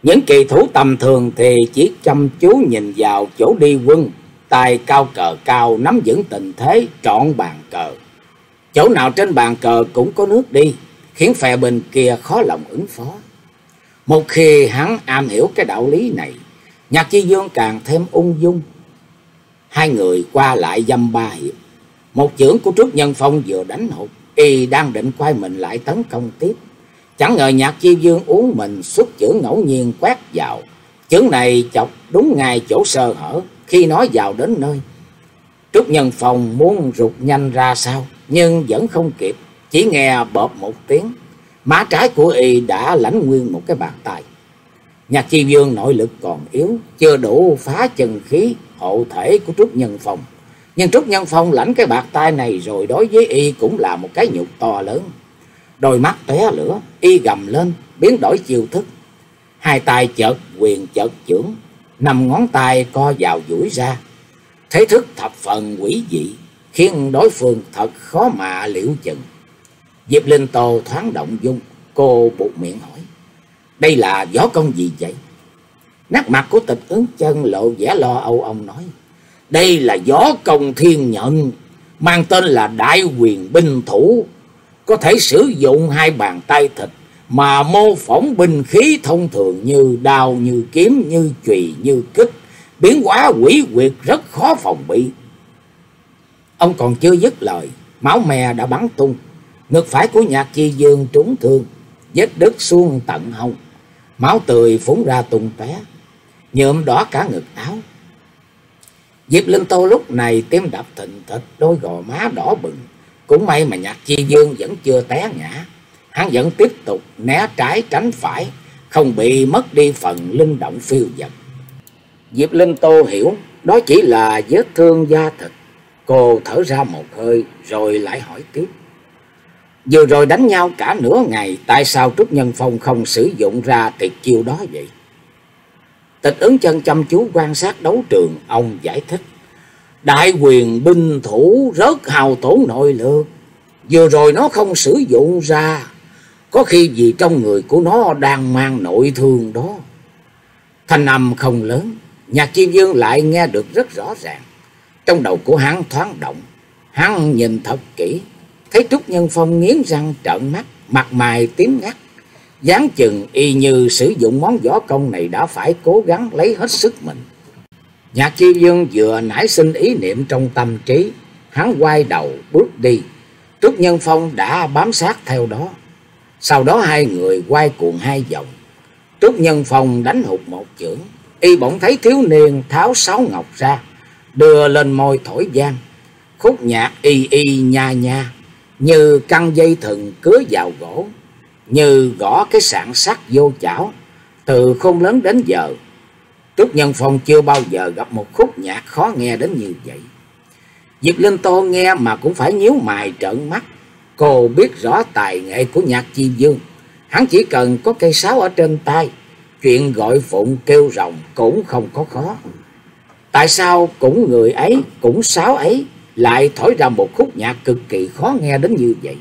Những kỳ thủ tầm thường thì chỉ chăm chú nhìn vào chỗ đi quân, tay cao cờ cao nắm vững tình thế trọn bàn cờ. Chỗ nào trên bàn cờ cũng có nước đi, khiến phe bên kia khó lòng ứng phó. Một khi hắn am hiểu cái đạo lý này, Nhạc Chi Dương càng thêm ung dung. Hai người qua lại dăm ba hiệp, một chưởng của Trúc Nhân Phong vừa đánh hụt, y đang định quay mình lại tấn công tiếp. Chẳng ngờ Nhạc Chi Dương uống mình xuất chưởng ngẫu nhiên quét vào. Chưởng này chọc đúng ngay chỗ sơ hở. Khi nó vào đến nơi, Trúc Nhân Phong muốn rụt nhanh ra sau, nhưng vẫn không kịp. Chỉ nghe bợp một tiếng, má trái của y đã lãnh nguyên một cái bàn tay. Nhạc Chi Dương nội lực còn yếu, chưa đủ phá chân khí hộ thể của Trúc Nhân Phong. Nhưng Trúc Nhân Phong lãnh cái bạt tay này rồi, đối với y cũng là một cái nhục to lớn. Đôi mắt tóe lửa, y gầm lên, biến đổi chiêu thức. Hai tay chợt quyền chợt chưởng, năm ngón tay co vào duỗi ra. Thế thức thập phần quỷ dị, khiến đối phương thật khó mà liễu chừng. Diệp Linh Tô thoáng động dung, cô buột miệng hỏi: đây là võ công gì vậy? Nét mặt của Tịch Ứng Chân lộ vẻ lo âu. Ông nói: đây là võ công thiên nhận, mang tên là Đại Quyền Binh Thủ. Có thể sử dụng hai bàn tay thịt mà mô phỏng binh khí thông thường như đao, như kiếm, như chùy, như kích, biến hóa quỷ quyệt rất khó phòng bị. Ông còn chưa dứt lời, máu me đã bắn tung. Ngực phải của Nhạc Chi Dương trúng thương, vết đứt xuống tận hông, máu tươi phúng ra tung tóe, nhuộm đỏ cả ngực áo. Diệp Linh Tô lúc này tim đập thình thịch, đôi gò má đỏ bừng. Cũng may mà Nhạc Chi Dương vẫn chưa té ngã, hắn vẫn tiếp tục né trái tránh phải, không bị mất đi phần linh động phiêu dật. Diệp Linh Tô hiểu đó chỉ là vết thương da thịt. Cô thở ra một hơi rồi lại hỏi tiếp: vừa rồi đánh nhau cả nửa ngày, tại sao Trúc Nhân Phong không sử dụng ra tuyệt chiêu đó vậy? Tịch Ứng Chân chăm chú quan sát đấu trường, ông giải thích: Đại Quyền Binh Thủ rất hao tổn nội lực, vừa rồi nó không sử dụng ra, có khi vì trong người của nó đang mang nội thương đó. Thanh âm không lớn, Nhạc Chi Dương lại nghe được rất rõ ràng. Trong đầu của hắn thoáng động, hắn nhìn thật kỹ, thấy Trúc Nhân Phong nghiến răng trợn mắt, mặt mày tím ngắt, dáng chừng y như sử dụng món võ công này đã phải cố gắng lấy hết sức mình. Nhạc Chi Dương vừa nảy sinh ý niệm trong tâm trí, hắn quay đầu bước đi. Trúc Nhân Phong đã bám sát theo đó. Sau đó hai người quay cuồng hai vòng. Trúc Nhân Phong đánh hụt một chưởng, y bỗng thấy thiếu niên tháo sáo ngọc ra, đưa lên môi thổi vang. Khúc nhạc y y nha nha, như căng dây thừng cứa vào gỗ, như gõ cái sạn sắt vô chảo. Từ khôn lớn đến giờ, Trúc Nhân Phong chưa bao giờ gặp một khúc nhạc khó nghe đến như vậy. Diệp Linh Tô nghe mà cũng phải nhíu mày trợn mắt. Cô biết rõ tài nghệ của Nhạc Chi Dương, hắn chỉ cần có cây sáo ở trên tay, chuyện gọi phụng kêu rồng cũng không có khó. Tại sao cũng người ấy, cũng sáo ấy lại thổi ra một khúc nhạc cực kỳ khó nghe đến như vậy?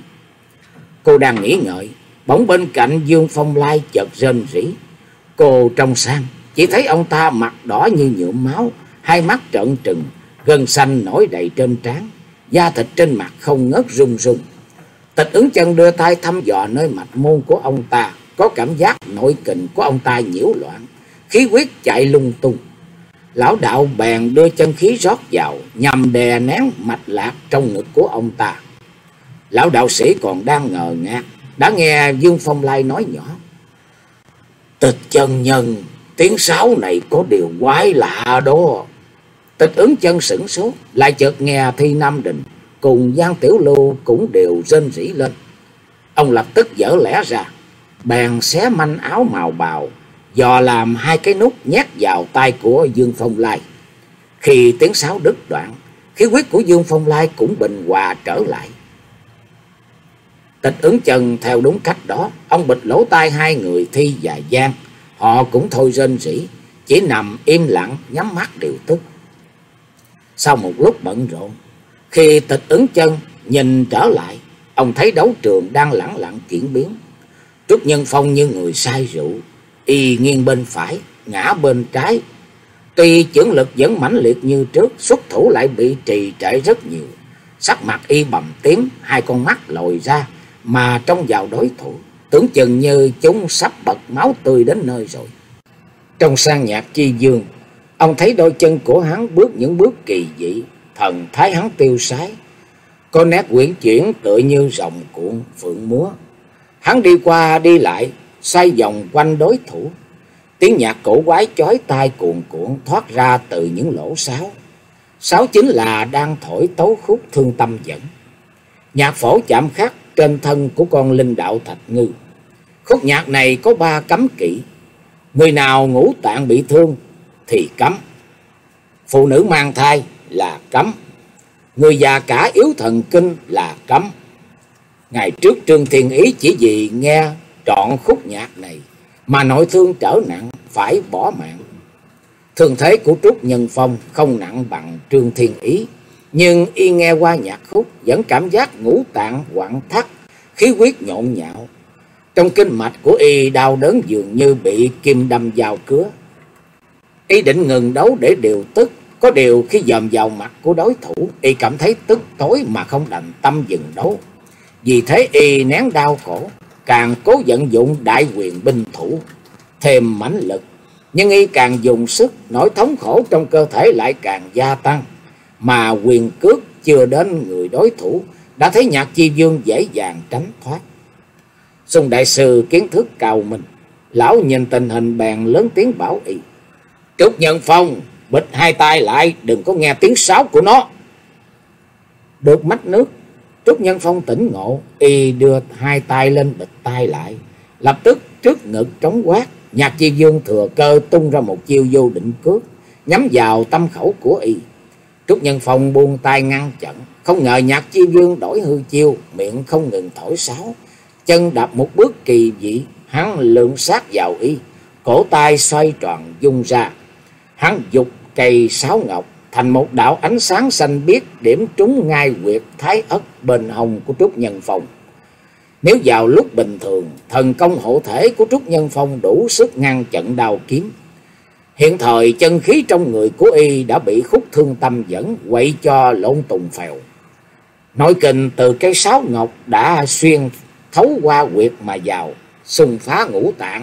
Cô đang nghĩ ngợi, bỗng bên cạnh Dương Phong Lai chợt rên rỉ. Cô trông sang, chỉ thấy ông ta mặt đỏ như nhuộm máu, hai mắt trợn trừng, gân xanh nổi đầy trên trán, da thịt trên mặt không ngớt rung rung. Tịch Ứng Chân đưa tay thăm dò nơi mạch môn của ông ta, có cảm giác nội kình của ông ta nhiễu loạn, khí huyết chạy lung tung. Lão đạo bèn đưa chân khí rót vào, nhằm đè nén mạch lạc trong ngực của ông ta. Lão đạo sĩ còn đang ngờ ngác, đã nghe Dương Phong Lai nói nhỏ: Tịch chân nhân, tiếng sáo này có điều quái lạ đó. Tịch Ứng Chân sửng sốt, lại chợt nghe Thi Nam Đình cùng Giang Tiểu Lưu cũng đều rên rỉ lên. Ông lập tức dở lẽ ra, bèn xé manh áo màu bào, dò làm hai cái nút nhét vào tay của Dương Phong Lai. Khi tiếng sáo đứt đoạn, khí huyết của Dương Phong Lai cũng bình hòa trở lại. Tịch Ứng Chân theo đúng cách đó, ông bịt lỗ tai hai người Thi và Giang, họ cũng thôi rên rỉ, chỉ nằm im lặng nhắm mắt điều tức. Sau một lúc bận rộn, khi Tịch Ứng Chân nhìn trở lại, ông thấy đấu trường đang lẳng lặng chuyển biến. Trúc Nhân Phong như người say rượu, Y nghiêng bên phải, ngã bên trái. Tuy chưởng lực vẫn mãnh liệt như trước, xuất thủ lại bị trì trệ rất nhiều. Sắc mặt Y bầm tím, hai con mắt lồi ra mà trông vào đối thủ, tưởng chừng như chúng sắp bật máu tươi đến nơi rồi. Trong sang Nhạc Chi Dương, ông thấy đôi chân của hắn bước những bước kỳ dị, thần thái hắn tiêu sái, có nét uyển chuyển tựa như rồng cuộn phượng múa. Hắn đi qua đi lại, xoay vòng quanh đối thủ. Tiếng nhạc cổ quái chói tai cuồn cuộn thoát ra từ những lỗ sáo. Sáo chính là đang thổi tấu khúc Thương Tâm Dẫn. Nhạc phổ chạm khắc trên thân của con linh đạo Thạch Ngư. Khúc nhạc này có ba cấm kỵ. Người nào ngũ tạng bị thương thì cấm. Phụ nữ mang thai là cấm. Người già cả yếu thần kinh là cấm. Ngày trước Trương Thiên Ý chỉ vì nghe trọn khúc nhạc này mà nội thương trở nặng, phải bỏ mạng. Thương thế của Trúc Nhân Phong không nặng bằng Trương Thiên Ý, nhưng Y nghe qua nhạc khúc vẫn cảm giác ngũ tạng quặn thắt, khí huyết nhộn nhạo. Trong kinh mạch của Y đau đớn dường như bị kim đâm vào cứa. Y định ngừng đấu để điều tức, có điều khi dòm vào mặt của đối thủ, Y cảm thấy tức tối mà không đành tâm dừng đấu. Vì thế Y nén đau khổ, càng cố vận dụng đại quyền binh thủ, thêm mãnh lực. Nhưng Y càng dùng sức, nỗi thống khổ trong cơ thể lại càng gia tăng. Mà quyền cước chưa đến người đối thủ, đã thấy Nhạc Chi Dương dễ dàng tránh thoát. Sùng đại sư kiến thức cao minh, lão nhìn tình hình bèn lớn tiếng bảo Y: Trúc Nhân Phong, bịt hai tay lại, đừng có nghe tiếng sáo của nó. Được mách nước, Trúc Nhân Phong tỉnh ngộ, Y đưa hai tay lên bịt tay lại. Lập tức trước ngực trống quát, Nhạc Chi Dương thừa cơ tung ra một chiêu vô định cước, nhắm vào tâm khẩu của Y. Trúc Nhân Phong buông tay ngăn chặn, không ngờ Nhạc Chi Dương đổi hư chiêu, miệng không ngừng thổi sáo, chân đạp một bước kỳ dị. Hắn lượng sát vào Y, cổ tay xoay tròn dung ra. Hắn giục cây sáo ngọc thành một đạo ánh sáng xanh biếc, điểm trúng ngay huyệt thái ất bên hông của Trúc Nhân Phong. Nếu vào lúc bình thường, thần công hộ thể của Trúc Nhân Phong đủ sức ngăn chặn đao kiếm. Hiện thời chân khí trong người của Y đã bị khúc Thương Tâm Dẫn quậy cho lộn tùng phèo. Nội kình từ cây sáo ngọc đã xuyên thấu qua huyệt mà vào, xung phá ngũ tạng.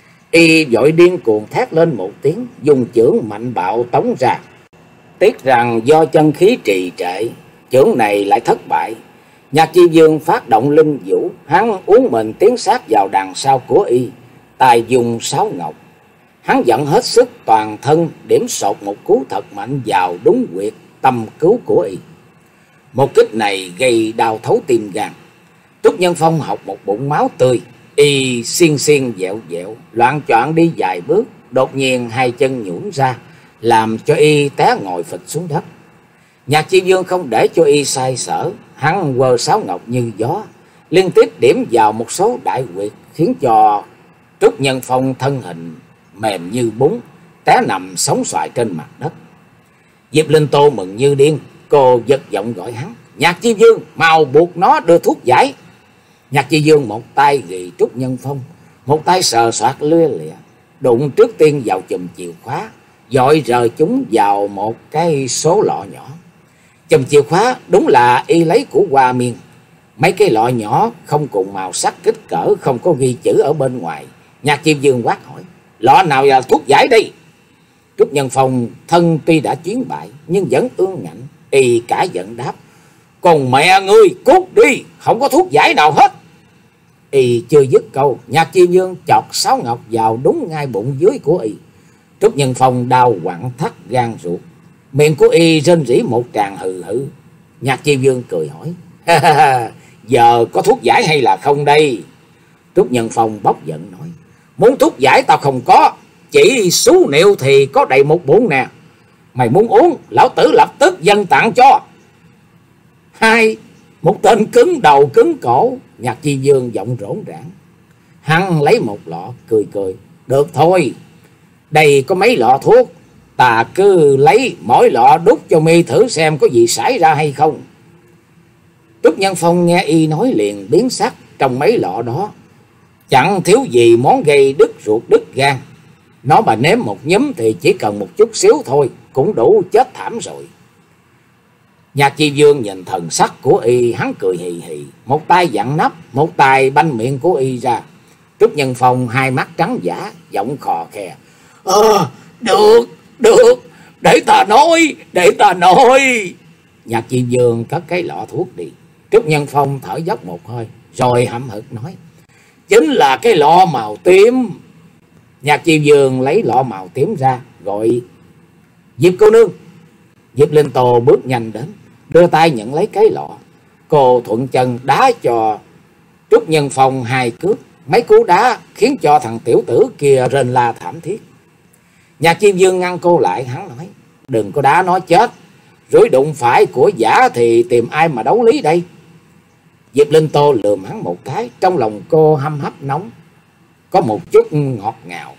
Y vội điên cuồng thét lên một tiếng, dùng chưởng mạnh bạo tống ra. Tiếc rằng do chân khí trì trệ, chưởng này lại thất bại. Nhạc Chi Dương phát động linh vũ, hắn uốn mình tiến sát vào đằng sau của Y, tài dùng sáo ngọc. Hắn dẫn hết sức toàn thân, điểm sột một cú thật mạnh vào đúng huyệt tâm cứu của Y. Một kích này gây đau thấu tim gan. Trúc Nhân Phong học một bụng máu tươi, Y xiên xiên dẹo dẹo, loạng choạng đi vài bước, đột nhiên hai chân nhũn ra, làm cho Y té ngồi phịch xuống đất. Nhạc Chi Dương không để cho Y sai sở, hắn quơ sáo ngọc như gió, liên tiếp điểm vào một số đại huyệt, khiến cho Trúc Nhân Phong thân hình mềm như bún, té nằm sóng xoài trên mặt đất. Diệp Linh Tô mừng như điên, cô giật giọng gọi hắn: Nhạc Chi Dương, mau buộc nó đưa thuốc giải. Nhạc Chi Dương một tay ghi Trúc Nhân Phong, một tay sờ soạt lia lịa, đụng trước tiên vào chùm chìa khóa, dội rời chúng vào một cái số lọ nhỏ. Chùm chìa khóa đúng là Y lấy của Hoa Miên. Mấy cái lọ nhỏ không cùng màu sắc kích cỡ, không có ghi chữ ở bên ngoài. Nhạc Chi Dương quát hỏi: Lọ nào là thuốc giải đi? Trúc Nhân Phong thân tuy đã chiến bại nhưng vẫn ương ngạnh. Y cả giận đáp: Còn mẹ ngươi cút đi, không có thuốc giải nào hết. Y chưa dứt câu, Nhạc Chi Dương chọc sáo ngọc vào đúng ngay bụng dưới của Y. Trúc Nhân Phong đau quặn thắt gan ruột, miệng của Y rên rỉ một tràng hừ hừ. Nhạc Chi Dương cười hỏi: Giờ có thuốc giải hay là không đây? Trúc Nhân Phong bốc giận nói: Muốn thuốc giải tao không có, chỉ số niệu thì có đầy một bụng nè. Mày muốn uống, lão tử lập tức dâng tặng cho. Hai, một tên cứng đầu cứng cổ. Nhạc Chi Dương giọng rỗn rãng. Hắn lấy một lọ cười cười: Được thôi, đây có mấy lọ thuốc, ta cứ lấy mỗi lọ đút cho mi thử xem có gì xảy ra hay không. Trúc Nhân Phong nghe Y nói liền biến sắc. Trong mấy lọ đó chẳng thiếu gì món gây đứt ruột đứt gan. Nó mà nếm một nhúm thì chỉ cần một chút xíu thôi cũng đủ chết thảm rồi. Nhạc Chi Dương nhìn thần sắc của y, hắn cười hì hì, một tay vặn nắp, một tay banh miệng của y ra. Trúc Nhân Phong hai mắt trắng dã, giọng khò khè: Ờ, được, được, để ta nói, để ta nói. Nhạc Chi Dương cất cái lọ thuốc đi. Trúc Nhân Phong thở dốc một hơi, rồi hậm hực nói: Chính là cái lọ màu tím. Nhạc Chi Dương lấy lọ màu tím ra, gọi: Diệp cô nương. Diệp Linh Tô bước nhanh đến, đưa tay nhận lấy cái lọ. Cô thuận chân đá cho Trúc Nhân Phong hai cước. Mấy cú đá khiến cho thằng tiểu tử kia rên la thảm thiết. Nhạc Chi Dương ngăn cô lại, hắn nói: Đừng có đá nó chết, rủi đụng phải của giả thì tìm ai mà đấu lý đây. Diệp Linh Tô lườm hắn một cái, trong lòng cô hâm hấp nóng, có một chút ngọt ngào.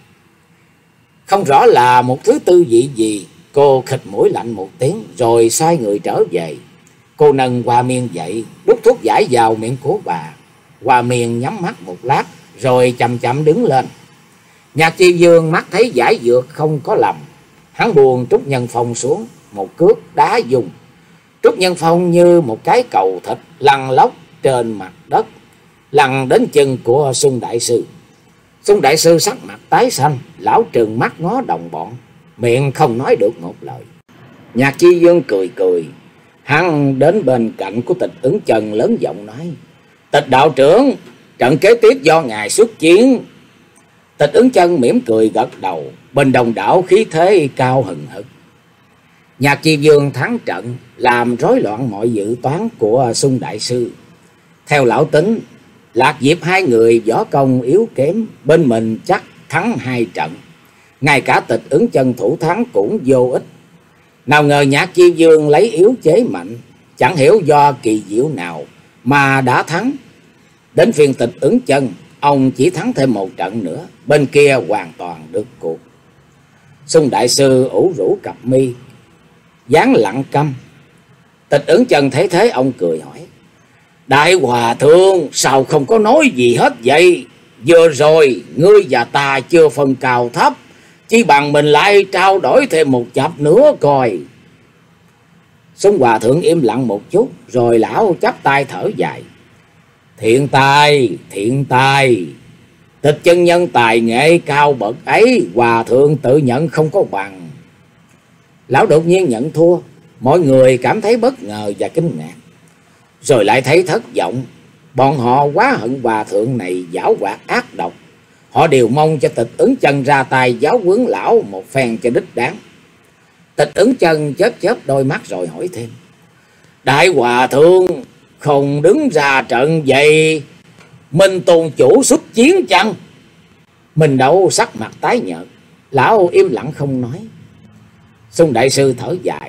Không rõ là một thứ tư vị gì, cô khịt mũi lạnh một tiếng rồi xoay người trở về. Cô nâng Hoa Miên dậy, đút thuốc giải vào miệng của bà. Hoa Miên nhắm mắt một lát rồi chậm chậm đứng lên. Nhạc Chi Dương mắt thấy giải dược không có lầm, hắn buông Trúc Nhân Phong xuống, một cước đá dùng. Trúc Nhân Phong như một cái cầu thịt lăn lóc trên mặt đất, lăn đến chân của Xuân Đại Sư. Xuân Đại Sư sắc mặt tái xanh, lão trừng mắt ngó đồng bọn, miệng không nói được một lời. Nhạc Chi Dương cười cười, hắn đến bên cạnh của Tịch Ứng Chân lớn giọng nói: Tịch đạo trưởng, trận kế tiếp do ngài xuất chiến. Tịch Ứng Chân mỉm cười gật đầu, bên đồng đảo khí thế cao hừng hực. Nhạc Chi Dương thắng trận, làm rối loạn mọi dự toán của Xuân Đại Sư. Theo lão tính, Lạc Diệp hai người võ công yếu kém, bên mình chắc thắng hai trận. Ngay cả Tịch Ứng Chân thủ thắng cũng vô ích. Nào ngờ Nhạc Chi Dương lấy yếu chế mạnh, chẳng hiểu do kỳ diệu nào mà đã thắng. Đến phiên Tịch Ứng Chân, ông chỉ thắng thêm một trận nữa, bên kia hoàn toàn được cuộc. Xuân Đại Sư ủ rũ cặp mi, dáng lặng câm. Tịch Ứng Chân thấy thế, ông cười hỏi: Đại hòa thượng, sao không có nói gì hết vậy? Vừa rồi ngươi và ta chưa phân cao thấp, chỉ bằng mình lại trao đổi thêm một chập nữa coi. Xuân Hòa Thượng im lặng một chút, rồi lão chắp tay thở dài: Thiện tài, thiện tài. Tịch chân nhân tài nghệ cao bậc ấy, Hòa Thượng tự nhận không có bằng. Lão đột nhiên nhận thua, mọi người cảm thấy bất ngờ và kinh ngạc, rồi lại thấy thất vọng. Bọn họ quá hận Hòa Thượng này giảo hoạt ác độc. Họ đều mong cho Tịch Ứng Chân ra tay giáo huấn lão một phen cho đích đáng. Tịch Ứng Chân chớp chớp đôi mắt rồi hỏi thêm: Đại Hòa Thượng không đứng ra trận vậy, Minh tôn chủ xuất chiến chăng? Mình Đậu sắc mặt tái nhợt, lão im lặng không nói. Xuân Đại Sư thở dài: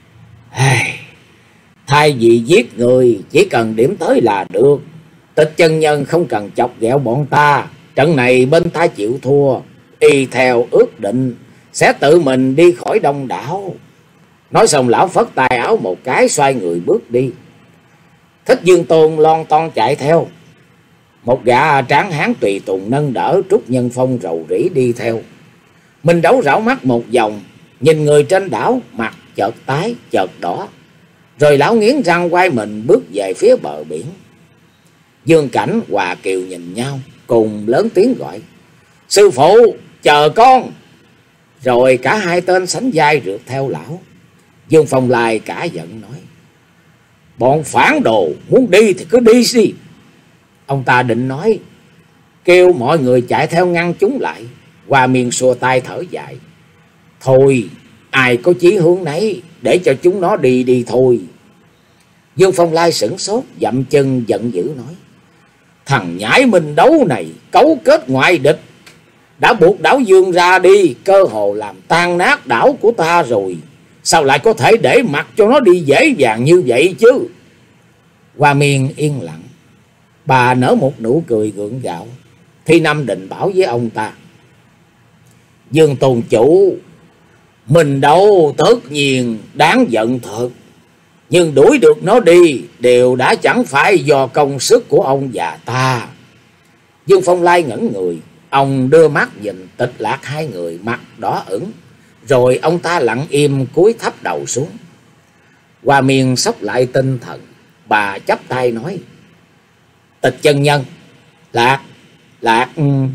Thay vì giết người, chỉ cần điểm tới là được. Tịch chân nhân không cần chọc ghẹo bọn ta, trận này bên ta chịu thua, y theo ước định sẽ tự mình đi khỏi Đông Đảo. Nói xong lão phất tay áo một cái, xoay người bước đi. Thích Dương Tôn lon ton chạy theo. Một gã tráng hán tùy tùng nâng đỡ Trúc Nhân Phong rầu rĩ đi theo. Mình Đấu rảo mắt một vòng, nhìn người trên đảo, mặt chợt tái chợt đỏ, rồi lão nghiến răng quay mình bước về phía bờ biển. Dương Cảnh, Hòa Kiều nhìn nhau, cùng lớn tiếng gọi: Sư phụ, chờ con! Rồi cả hai tên sánh vai rượt theo lão. Dương Phong Lai cả giận nói: Bọn phản đồ, muốn đi thì cứ đi đi. Ông ta định nói, kêu mọi người chạy theo ngăn chúng lại. Hoa Miên xua tay thở dài: Thôi, ai có chí hướng nấy, để cho chúng nó đi đi thôi. Dương Phong Lai sửng sốt, dậm chân giận dữ nói: Thằng nhãi Minh Đấu này cấu kết ngoại địch, đã buộc đảo Dương ra đi, cơ hồ làm tan nát đảo của ta rồi, sao lại có thể để mặc cho nó đi dễ dàng như vậy chứ? Hoa Miên yên lặng, bà nở một nụ cười gượng gạo. Thi Năm định bảo với ông ta: Dương tôn chủ, Minh Đấu tất nhiên đáng giận thật, nhưng đuổi được nó đi đều đã chẳng phải do công sức của ông và ta. Dương Phong Lai ngẩn người, ông đưa mắt nhìn Tịch Lạc hai người mặt đỏ ửng, rồi ông ta lặng im cúi thấp đầu xuống. Hoa Miên xốc lại tinh thần, bà chắp tay nói: Tịch chân nhân, Lạc, Lạc...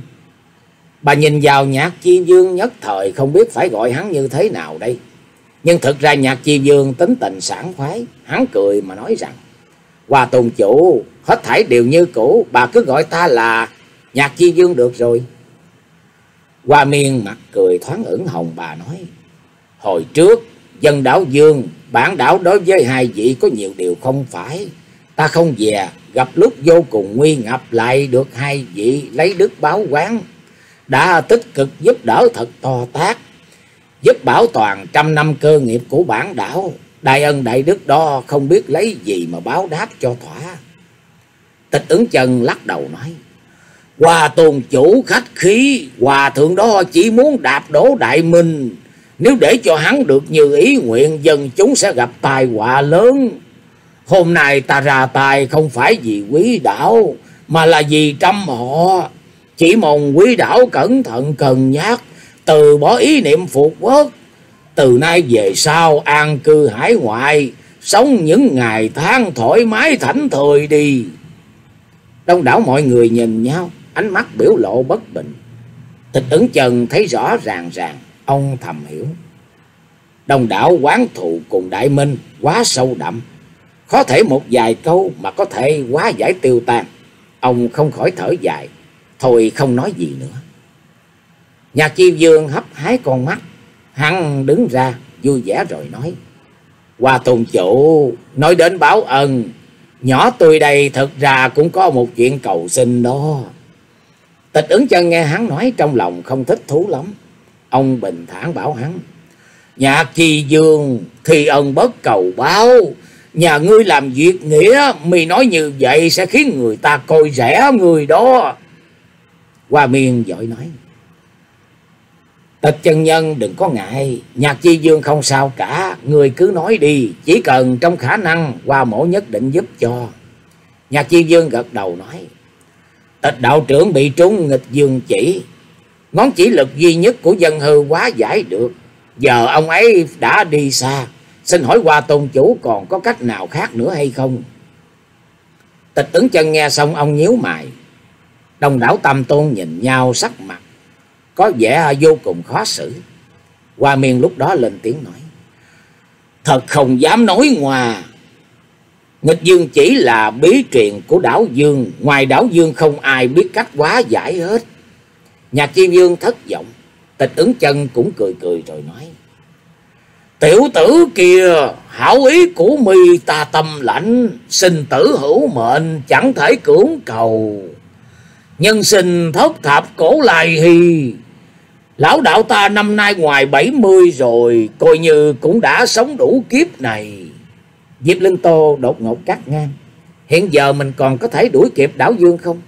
Bà nhìn vào Nhạc Chi Vương nhất thời không biết phải gọi hắn như thế nào đây. Nhưng thực ra Nhạc Chi Vương tính tình sảng khoái, hắn cười mà nói rằng: Hoa tôn chủ, hết thảy đều như cũ, bà cứ gọi ta là Nhạc Chi Vương được rồi. Hoa Miên mặt cười thoáng ửng hồng, bà nói: Hồi trước dân đảo Dương, bản đảo đối với hai vị có nhiều điều không phải. Ta không dè, gặp lúc vô cùng nguy ngập lại được hai vị lấy đức báo oán, đã tích cực giúp đỡ thật to tát, giúp bảo toàn trăm năm cơ nghiệp của bản đảo. Đại ân đại đức đó không biết lấy gì mà báo đáp cho thỏa. Tịch Ứng Chân lắc đầu nói: Hoa tôn chủ khách khí, hòa thượng đó chỉ muốn đạp đổ Đại Minh. Nếu để cho hắn được như ý nguyện, dân chúng sẽ gặp tai họa lớn. Hôm nay ta ra tay không phải vì quý đảo, mà là vì trăm họ. Chỉ mong quý đảo cẩn thận cân nhắc, từ bỏ ý niệm phục quốc. Từ nay về sau an cư hải ngoại, sống những ngày tháng thoải mái thảnh thơi đi. Đông đảo mọi người nhìn nhau, ánh mắt biểu lộ bất bình. Tịch Ứng Chân thấy rõ ràng ràng, ông thầm hiểu. Đông đảo oán thù cùng Đại Minh quá sâu đậm, khó thể một vài câu mà có thể hóa giải tiêu tan. Ông không khỏi thở dài, thôi không nói gì nữa. Nhạc Chi Vương hấp hái con mắt, hắn đứng ra vui vẻ rồi nói: Hoa tôn chủ, nói đến báo ân, nhỏ tôi đây thật ra cũng có một chuyện cầu xin đó. Tịch Ứng Chân nghe hắn nói trong lòng không thích thú lắm. Ông bình thản bảo hắn: Nhạc Chi Vương, thì ân bất cầu báo. Nhà ngươi làm việc nghĩa, mì nói như vậy sẽ khiến người ta coi rẻ người đó. Hoa Miên vội nói: Tịch chân nhân đừng có ngại, Nhạc Chi Vương không sao cả, người cứ nói đi, chỉ cần trong khả năng Hoa mổ nhất định giúp cho. Nhạc Chi Vương gật đầu nói: Tịch đạo trưởng bị trúng nghịch dương chỉ, ngón chỉ lực duy nhất của dân hư hóa giải được. Giờ ông ấy đã đi xa, xin hỏi Hoa tôn chủ còn có cách nào khác nữa hay không? Tịch Ứng Chân nghe xong ông nhíu mày. Đông đảo Tam Tôn nhìn nhau sắc mặt có vẻ vô cùng khó xử. Hoa Miên lúc đó lên tiếng nói: Thật không dám nói ngoa. Nghịch dương chỉ là bí truyền của đảo Dương, ngoài đảo Dương không ai biết cách hóa giải hết. Nhạc Chi Vương thất vọng. Tịch Ứng Chân cũng cười cười rồi nói: Tiểu tử kia, hảo ý của mi ta tâm lãnh, sinh tử hữu mệnh chẳng thể cưỡng cầu. Nhân sinh thất thập cổ lai hy, lão đạo ta năm nay ngoài bảy mươi rồi, coi như cũng đã sống đủ kiếp này. Diệp Linh Tô đột ngột cắt ngang: Hiện giờ mình còn có thể đuổi kịp đảo Dương không?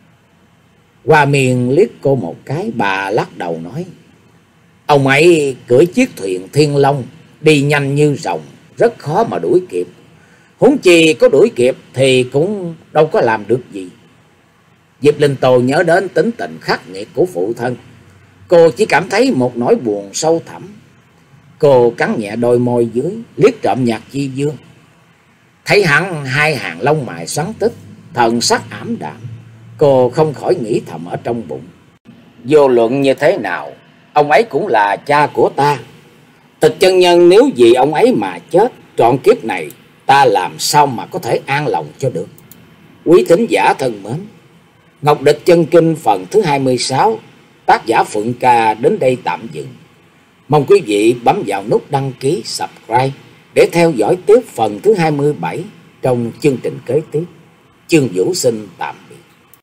Hoa Miên liếc cô một cái, bà lắc đầu nói: Ông ấy cưỡi chiếc thuyền Thiên Long, đi nhanh như rồng, rất khó mà đuổi kịp. Huống chi có đuổi kịp thì cũng đâu có làm được gì. Diệp Linh Tô nhớ đến tính tình khắc nghiệt của phụ thân, cô chỉ cảm thấy một nỗi buồn sâu thẳm. Cô cắn nhẹ đôi môi dưới, liếc trộm Nhạc Chi Vương. Thấy hắn hai hàng lông mày xoắn tích, thần sắc ảm đạm, cô không khỏi nghĩ thầm ở trong bụng: Vô luận như thế nào, ông ấy cũng là cha của ta. Tịch chân nhân nếu vì ông ấy mà chết, trọn kiếp này ta làm sao mà có thể an lòng cho được. Quý thính giả thân mến, Ngọc Địch Chân Kinh phần thứ hai mươi sáu, tác giả Phượng Ca đến đây tạm dừng. Mong quý vị bấm vào nút đăng ký, subscribe để theo dõi tiếp phần thứ hai mươi bảy trong chương trình kế tiếp. Chương Vũ xin tạm